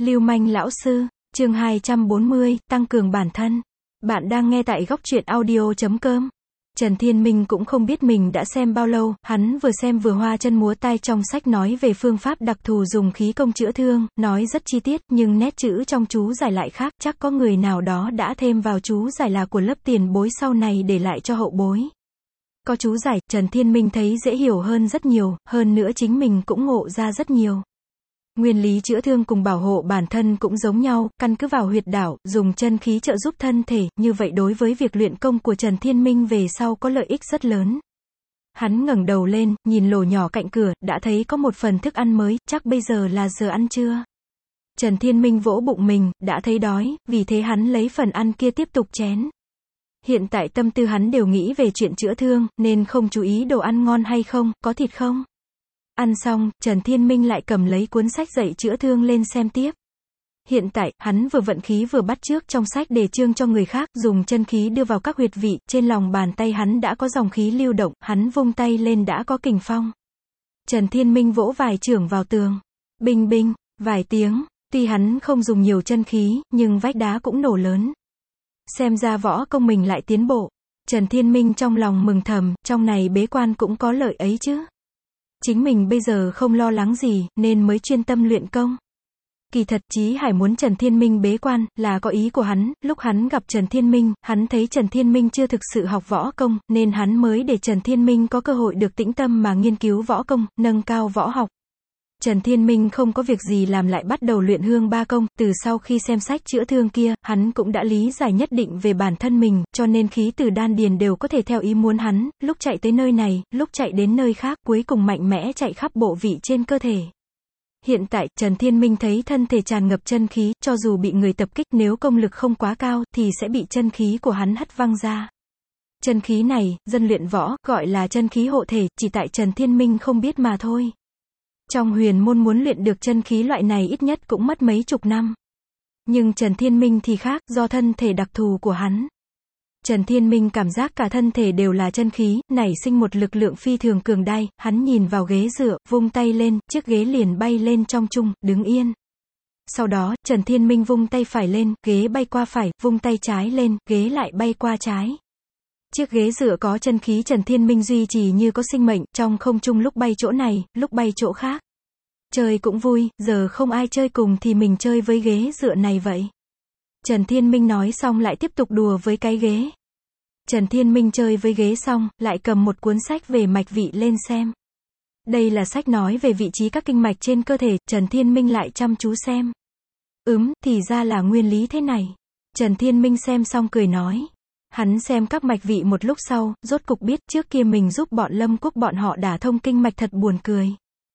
Lưu manh lão sư, chương 240, tăng cường bản thân. Bạn đang nghe tại góc truyện audio.com. Trần Thiên Minh cũng không biết mình đã xem bao lâu, hắn vừa xem vừa hoa chân múa tay trong sách nói về phương pháp đặc thù dùng khí công chữa thương, nói rất chi tiết, nhưng nét chữ trong chú giải lại khác, chắc có người nào đó đã thêm vào chú giải là của lớp tiền bối sau này để lại cho hậu bối. Có chú giải, Trần Thiên Minh thấy dễ hiểu hơn rất nhiều, hơn nữa chính mình cũng ngộ ra rất nhiều. Nguyên lý chữa thương cùng bảo hộ bản thân cũng giống nhau, căn cứ vào huyệt đạo, dùng chân khí trợ giúp thân thể, như vậy đối với việc luyện công của Trần Thiên Minh về sau có lợi ích rất lớn. Hắn ngẩng đầu lên, nhìn lỗ nhỏ cạnh cửa, đã thấy có một phần thức ăn mới, chắc bây giờ là giờ ăn trưa. Trần Thiên Minh vỗ bụng mình, đã thấy đói, vì thế hắn lấy phần ăn kia tiếp tục chén. Hiện tại tâm tư hắn đều nghĩ về chuyện chữa thương, nên không chú ý đồ ăn ngon hay không, có thịt không. Ăn xong, Trần Thiên Minh lại cầm lấy cuốn sách dạy chữa thương lên xem tiếp. Hiện tại, hắn vừa vận khí vừa bắt chước trong sách đề chương cho người khác, dùng chân khí đưa vào các huyệt vị, trên lòng bàn tay hắn đã có dòng khí lưu động, hắn vung tay lên đã có kình phong. Trần Thiên Minh vỗ vài chưởng vào tường. Binh binh, vài tiếng, tuy hắn không dùng nhiều chân khí, nhưng vách đá cũng nổ lớn. Xem ra võ công mình lại tiến bộ. Trần Thiên Minh trong lòng mừng thầm, trong này bế quan cũng có lợi ấy chứ. Chính mình bây giờ không lo lắng gì, nên mới chuyên tâm luyện công. Kỳ thật Chí Hải muốn Trần Thiên Minh bế quan, là có ý của hắn, lúc hắn gặp Trần Thiên Minh, hắn thấy Trần Thiên Minh chưa thực sự học võ công, nên hắn mới để Trần Thiên Minh có cơ hội được tĩnh tâm mà nghiên cứu võ công, nâng cao võ học. Trần Thiên Minh không có việc gì làm lại bắt đầu luyện hương ba công, từ sau khi xem sách chữa thương kia, hắn cũng đã lý giải nhất định về bản thân mình, cho nên khí từ đan điền đều có thể theo ý muốn hắn, lúc chạy tới nơi này, lúc chạy đến nơi khác, cuối cùng mạnh mẽ chạy khắp bộ vị trên cơ thể. Hiện tại, Trần Thiên Minh thấy thân thể tràn ngập chân khí, cho dù bị người tập kích nếu công lực không quá cao, thì sẽ bị chân khí của hắn hất văng ra. Chân khí này, dân luyện võ, gọi là chân khí hộ thể, chỉ tại Trần Thiên Minh không biết mà thôi. Trong huyền môn muốn luyện được chân khí loại này ít nhất cũng mất mấy chục năm. Nhưng Trần Thiên Minh thì khác, do thân thể đặc thù của hắn. Trần Thiên Minh cảm giác cả thân thể đều là chân khí, nảy sinh một lực lượng phi thường cường đại, hắn nhìn vào ghế dựa, vung tay lên, chiếc ghế liền bay lên trong trung, đứng yên. Sau đó, Trần Thiên Minh vung tay phải lên, ghế bay qua phải, vung tay trái lên, ghế lại bay qua trái. Chiếc ghế dựa có chân khí Trần Thiên Minh duy trì như có sinh mệnh, trong không trung lúc bay chỗ này, lúc bay chỗ khác. Chơi cũng vui, giờ không ai chơi cùng thì mình chơi với ghế dựa này vậy. Trần Thiên Minh nói xong lại tiếp tục đùa với cái ghế. Trần Thiên Minh chơi với ghế xong, lại cầm một cuốn sách về mạch vị lên xem. Đây là sách nói về vị trí các kinh mạch trên cơ thể, Trần Thiên Minh lại chăm chú xem. Thì ra là nguyên lý thế này. Trần Thiên Minh xem xong cười nói. Hắn xem các mạch vị một lúc sau, rốt cục biết trước kia mình giúp bọn Lâm Quốc bọn họ đả thông kinh mạch thật buồn cười.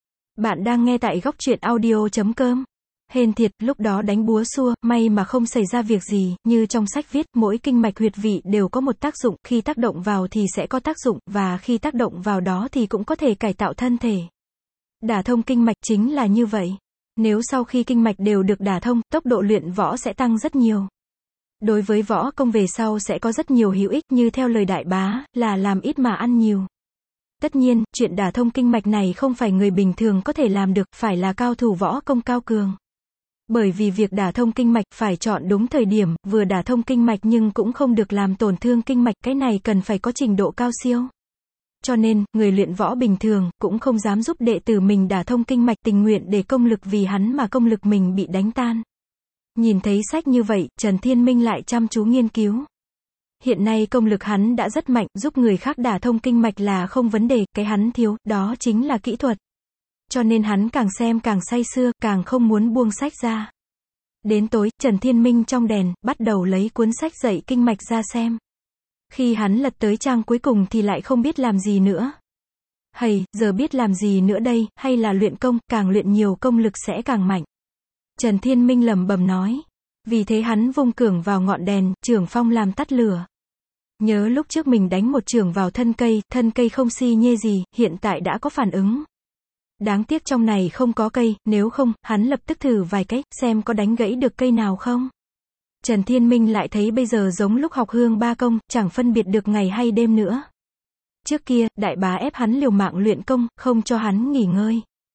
Bạn đang nghe tại góc truyện audio.com. Hên thiệt, lúc đó đánh búa xua, may mà không xảy ra việc gì, như trong sách viết, mỗi kinh mạch huyệt vị đều có một tác dụng, khi tác động vào thì sẽ có tác dụng, và khi tác động vào đó thì cũng có thể cải tạo thân thể. Đả thông kinh mạch chính là như vậy. Nếu sau khi kinh mạch đều được đả thông, tốc độ luyện võ sẽ tăng rất nhiều. Đối với võ công về sau sẽ có rất nhiều hữu ích, như theo lời đại bá, là làm ít mà ăn nhiều. Tất nhiên, chuyện đả thông kinh mạch này không phải người bình thường có thể làm được, phải là cao thủ võ công cao cường. Bởi vì việc đả thông kinh mạch phải chọn đúng thời điểm, vừa đả thông kinh mạch nhưng cũng không được làm tổn thương kinh mạch, cái này cần phải có trình độ cao siêu. Cho nên, người luyện võ bình thường, cũng không dám giúp đệ tử mình đả thông kinh mạch tình nguyện để công lực vì hắn mà công lực mình bị đánh tan. Nhìn thấy sách như vậy, Trần Thiên Minh lại chăm chú nghiên cứu. Hiện nay công lực hắn đã rất mạnh, giúp người khác đả thông kinh mạch là không vấn đề, cái hắn thiếu, đó chính là kỹ thuật. Cho nên hắn càng xem càng say sưa, càng không muốn buông sách ra. Đến tối, Trần Thiên Minh trong đèn, bắt đầu lấy cuốn sách dạy kinh mạch ra xem. Khi hắn lật tới trang cuối cùng thì lại không biết làm gì nữa. Giờ biết làm gì nữa đây, hay là luyện công, càng luyện nhiều công lực sẽ càng mạnh. Trần Thiên Minh lẩm bẩm nói. Vì thế hắn vung chưởng vào ngọn đèn, chưởng phong làm tắt lửa. Nhớ lúc trước mình đánh một chưởng vào thân cây không xi nhê gì, hiện tại đã có phản ứng. Đáng tiếc trong này không có cây, nếu không, hắn lập tức thử vài cái, xem có đánh gãy được cây nào không. Trần Thiên Minh lại thấy bây giờ giống lúc học hương ba công, chẳng phân biệt được ngày hay đêm nữa. Trước kia, đại bá ép hắn liều mạng luyện công, không cho hắn nghỉ ngơi.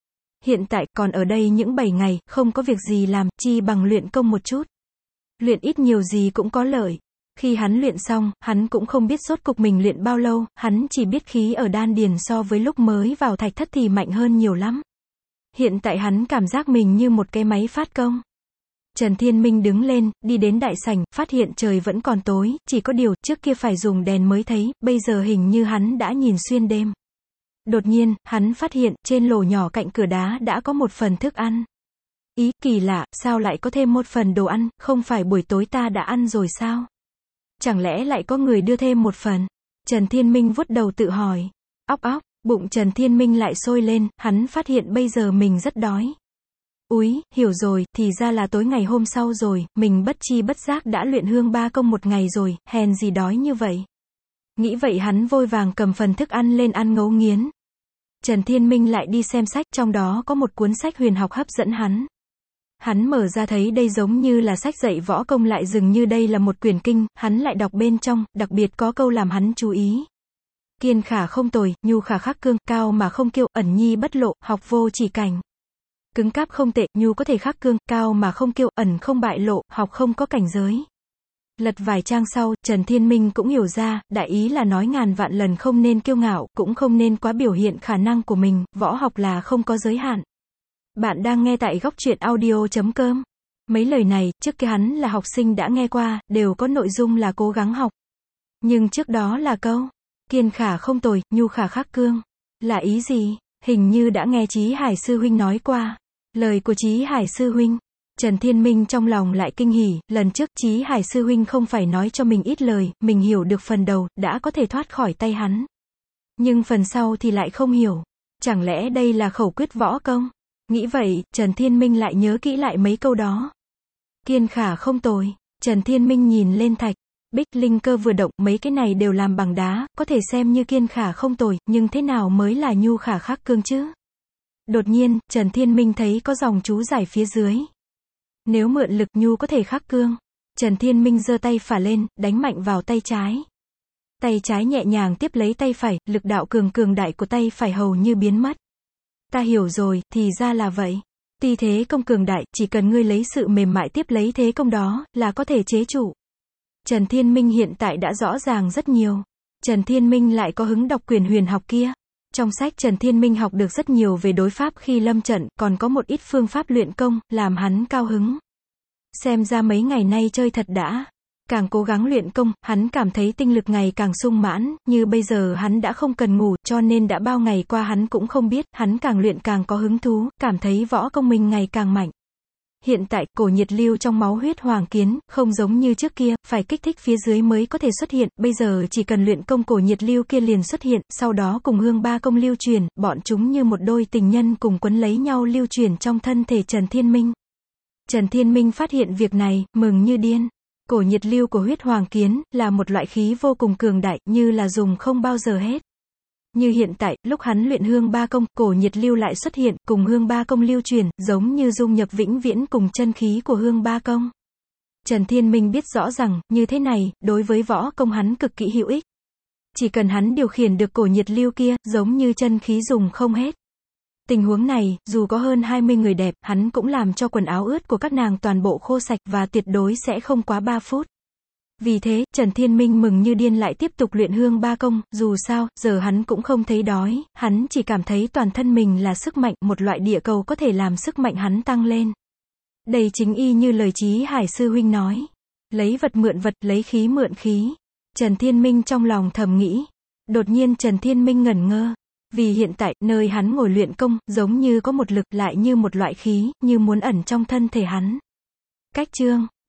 Hiện tại, còn ở đây những 7 ngày, không có việc gì làm, chi bằng luyện công một chút. Luyện ít nhiều gì cũng có lợi. Khi hắn luyện xong, hắn cũng không biết rốt cục mình luyện bao lâu, hắn chỉ biết khí ở đan điền so với lúc mới vào thạch thất thì mạnh hơn nhiều lắm. Hiện tại hắn cảm giác mình như một cái máy phát công. Trần Thiên Minh đứng lên, đi đến đại sảnh, phát hiện trời vẫn còn tối, chỉ có điều, trước kia phải dùng đèn mới thấy, bây giờ hình như hắn đã nhìn xuyên đêm. Đột nhiên, hắn phát hiện, trên lỗ nhỏ cạnh cửa đá đã có một phần thức ăn. Ý, kỳ lạ, sao lại có thêm một phần đồ ăn, không phải buổi tối ta đã ăn rồi sao? Chẳng lẽ lại có người đưa thêm một phần? Trần Thiên Minh vuốt đầu tự hỏi. Óc óc, bụng Trần Thiên Minh lại sôi lên, hắn phát hiện bây giờ mình rất đói. Úi, hiểu rồi, thì ra là tối ngày hôm sau rồi, mình bất chi bất giác đã luyện hương ba công một ngày rồi, hèn gì đói như vậy. Nghĩ vậy hắn vội vàng cầm phần thức ăn lên ăn ngấu nghiến. Trần Thiên Minh lại đi xem sách, trong đó có một cuốn sách huyền học hấp dẫn hắn. Hắn mở ra thấy đây giống như là sách dạy võ công, lại dường như đây là một quyển kinh, hắn lại đọc bên trong, đặc biệt có câu làm hắn chú ý. Kiên khả không tồi, nhu khả khắc cương, cao mà không kiêu, ẩn nhi bất lộ, học vô chỉ cảnh. Cứng cáp không tệ, nhu có thể khắc cương, cao mà không kiêu, ẩn không bại lộ, học không có cảnh giới. Lật vài trang sau, Trần Thiên Minh cũng hiểu ra, đại ý là nói ngàn vạn lần không nên kiêu ngạo, cũng không nên quá biểu hiện khả năng của mình, võ học là không có giới hạn. Bạn đang nghe tại góc truyện audio.com. Mấy lời này, trước kia hắn là học sinh đã nghe qua, đều có nội dung là cố gắng học. Nhưng trước đó là câu, kiên khả không tồi, nhu khả khắc cương. Là ý gì? Hình như đã nghe Chí Hải sư huynh nói qua. Lời của Chí Hải sư huynh. Trần Thiên Minh trong lòng lại kinh hỉ, lần trước Chí Hải sư huynh không phải nói cho mình ít lời, mình hiểu được phần đầu, đã có thể thoát khỏi tay hắn. Nhưng phần sau thì lại không hiểu. Chẳng lẽ đây là khẩu quyết võ công? Nghĩ vậy, Trần Thiên Minh lại nhớ kỹ lại mấy câu đó. Kiên khả không tồi. Trần Thiên Minh nhìn lên thạch. Bích linh cơ vừa động, mấy cái này đều làm bằng đá, có thể xem như kiên khả không tồi, nhưng thế nào mới là nhu khả khắc cương chứ? Đột nhiên, Trần Thiên Minh thấy có dòng chú giải phía dưới. Nếu mượn lực nhu có thể khắc cương. Trần Thiên Minh giơ tay phải lên, đánh mạnh vào tay trái. Tay trái nhẹ nhàng tiếp lấy tay phải, lực đạo cường đại của tay phải hầu như biến mất. Ta hiểu rồi, thì ra là vậy. Ti thế công cường đại, chỉ cần ngươi lấy sự mềm mại tiếp lấy thế công đó, là có thể chế trụ. Trần Thiên Minh hiện tại đã rõ ràng rất nhiều. Trần Thiên Minh lại có hứng đọc quyển huyền học kia. Trong sách Trần Thiên Minh học được rất nhiều về đối pháp khi lâm trận, còn có một ít phương pháp luyện công, làm hắn cao hứng. Xem ra mấy ngày nay chơi thật đã. Càng cố gắng luyện công, hắn cảm thấy tinh lực ngày càng sung mãn, như bây giờ hắn đã không cần ngủ, cho nên đã bao ngày qua hắn cũng không biết, hắn càng luyện càng có hứng thú, cảm thấy võ công mình ngày càng mạnh. Hiện tại, cổ nhiệt lưu trong máu huyết hoàng kiến, không giống như trước kia, phải kích thích phía dưới mới có thể xuất hiện, bây giờ chỉ cần luyện công cổ nhiệt lưu kia liền xuất hiện, sau đó cùng hương ba công lưu truyền, bọn chúng như một đôi tình nhân cùng quấn lấy nhau lưu truyền trong thân thể Trần Thiên Minh. Trần Thiên Minh phát hiện việc này, mừng như điên. Cổ nhiệt lưu của huyết hoàng kiến, là một loại khí vô cùng cường đại, như là dùng không bao giờ hết. Như hiện tại, lúc hắn luyện hương ba công, cổ nhiệt lưu lại xuất hiện, cùng hương ba công lưu truyền, giống như dung nhập vĩnh viễn cùng chân khí của hương ba công. Trần Thiên Minh biết rõ rằng, như thế này, đối với võ công hắn cực kỳ hữu ích. Chỉ cần hắn điều khiển được cổ nhiệt lưu kia, giống như chân khí dùng không hết. Tình huống này, dù có hơn 20 người đẹp, hắn cũng làm cho quần áo ướt của các nàng toàn bộ khô sạch và tuyệt đối sẽ không quá 3 phút. Vì thế, Trần Thiên Minh mừng như điên lại tiếp tục luyện hương ba công, dù sao, giờ hắn cũng không thấy đói, hắn chỉ cảm thấy toàn thân mình là sức mạnh, một loại địa cầu có thể làm sức mạnh hắn tăng lên. Đây chính y như lời Chí Hải sư huynh nói. Lấy vật mượn vật, lấy khí mượn khí. Trần Thiên Minh trong lòng thầm nghĩ. Đột nhiên Trần Thiên Minh ngẩn ngơ. Vì hiện tại, nơi hắn ngồi luyện công, giống như có một lực lại như một loại khí, như muốn ẩn trong thân thể hắn. Cách chương